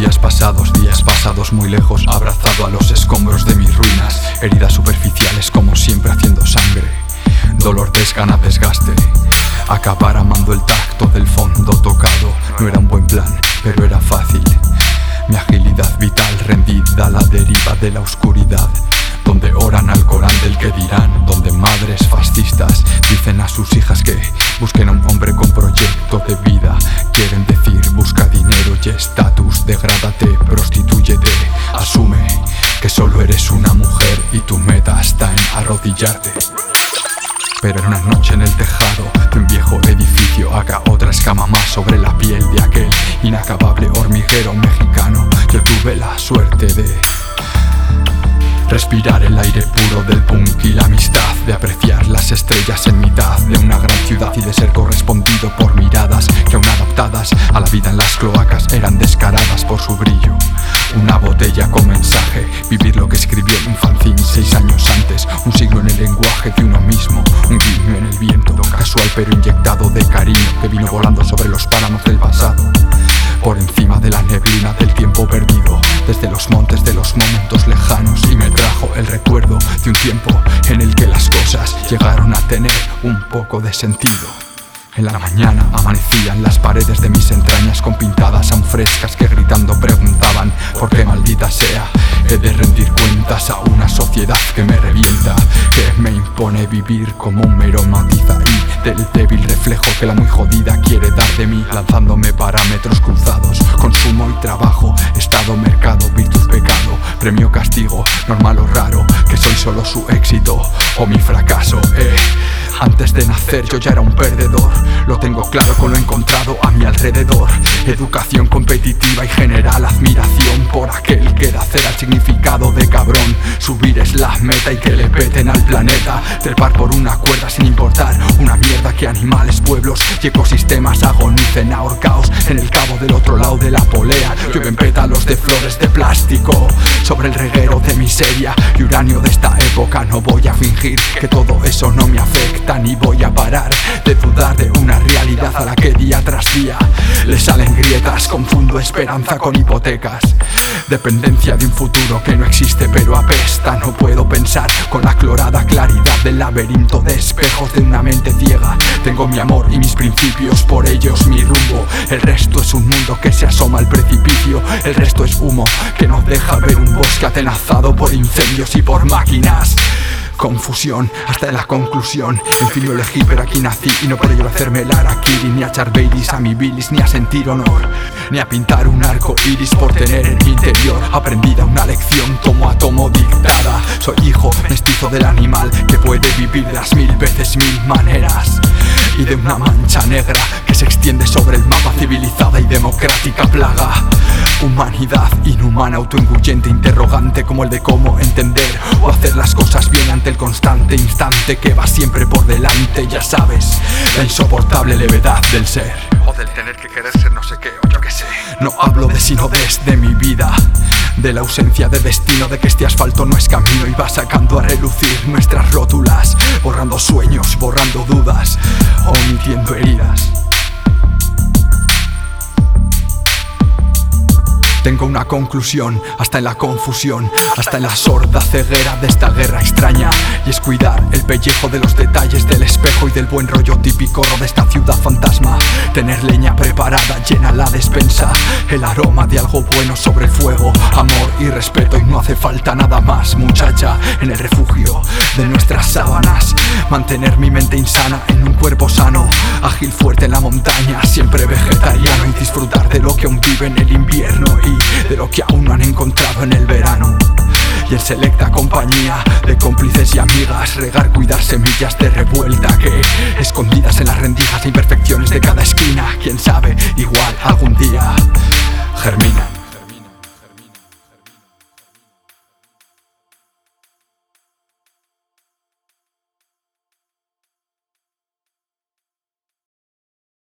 días pasados muy lejos, abrazado a los escombros de mis ruinas. Heridas superficiales como siempre haciendo sangre. Dolor, desgana, desgaste. Acabar amando el tacto del fondo tocado. No era un buen plan, pero era fácil. Mi agilidad vital rendida a la deriva de la oscuridad, donde oran al Corán del que dirán, donde madres fascistas dicen a sus hijas que busquen a un hombre con proyecto de vida. Quieren decir busca dinero y estatus, degrádate, prostitúyete, asume que solo eres una mujer y tu meta está en arrodillarte. Pero en una noche en el tejado de un viejo edificio, haga otra escama más sobre la piel de aquel inacabable hormiguero mexicano. Yo tuve la suerte de respirar el aire puro del punk y la amistad, de apreciar las estrellas en mitad de una gran ciudad y de ser correspondido por miradas que aún adaptadas a la vida en las cloacas eran descaradas por su brillo. Una botella con mensaje, vivir lo que escribió en un fanzine 6 años antes, un siglo en el lenguaje de uno mismo, un guiño en el viento, casual pero inyectado de cariño que vino volando sobre los páramos del pasado, por encima de la neblina del tiempo perdido, desde los montes de los momentos lejanos, y me trajo el recuerdo de un tiempo en el que las cosas llegaron a tener un poco de sentido. En la mañana amanecían las paredes de mis entrañas con pintadas aún frescas que gritando preguntaban por qué maldita sea he de rendir cuentas a una sociedad que me revienta, que me impone vivir como un mero matiz ahí del débil reflejo que la muy jodida quiere dar de mí, lanzándome parámetros cruzados, consumo y trabajo, estado, mercado, virtud, pecado, premio, castigo, normal o raro, que soy solo su éxito o mi fracaso. Antes de nacer yo ya era un perdedor, lo tengo claro con lo encontrado a mi alrededor. Educación competitiva y general admiración por aquel que da cera al significado de cabrón. Subir es la meta y que le peten al planeta, trepar por una cuerda sin importar una mierda que animales, pueblos y ecosistemas agonicen ahorcaos en el cabo del otro lado de la polea. Llueven pétalos de flores de plástico sobre el reguero de miseria y uranio de esta época. No voy a fingir que todo eso no me afecta, ni voy a parar de dudar de una realidad a la que día tras día le salen grietas. Confundo esperanza con hipotecas, dependencia de un futuro que no existe pero apesta. No puedo pensar con la clorada claridad del laberinto de espejos de una mente ciega. Tengo mi amor y mis principios, por ellos mi rumbo. El resto es un mundo que se asoma al precipicio. El resto es humo que nos deja ver un bosque atenazado por incendios y por máquinas. Confusión hasta en la conclusión. En fin lo elegí pero aquí nací y no por ello hacerme el harakiri, ni a echar baileys a mi bilis, ni a sentir honor, ni a pintar un arco iris por tener en mi interior aprendida una lección tomo a tomo dictada. Soy hijo mestizo del animal que puede vivir de las 1000 veces 1000 maneras y de una mancha negra que se extiende sobre el mapa, civilizada y democrática plaga. Humanidad inhumana, autoenguyente, interrogante como el de cómo entender o hacer las cosas bien ante el constante instante que va siempre por delante. Ya sabes, la insoportable levedad del ser, o del tener que querer ser no sé qué o yo qué sé. No hablo de sino desde mi vida, de la ausencia de destino, de que este asfalto no es camino y va sacando a relucir nuestras rótulas, borrando sueños, borrando dudas, omitiendo heridas. Tengo una conclusión, hasta en la confusión, hasta en la sorda ceguera de esta guerra extraña, y es cuidar el pellejo de los detalles del espejo y del buen rollo típico de esta ciudad fantasma. Tener leña preparada, llena la despensa, el aroma de algo bueno sobre el fuego, amor y respeto, y no hace falta nada más, muchacha, en el refugio de nuestras sábanas. Mantener mi mente insana en un cuerpo sano, ágil, fuerte en la montaña, siempre vegetariano, y disfrutar de lo que aún vive en el invierno y de lo que aún no han encontrado en el verano. Y en selecta compañía de cómplices y amigas, regar, cuidar semillas de revuelta que, escondidas en las rendijas e imperfecciones de cada esquina, quién sabe, igual algún día germinan.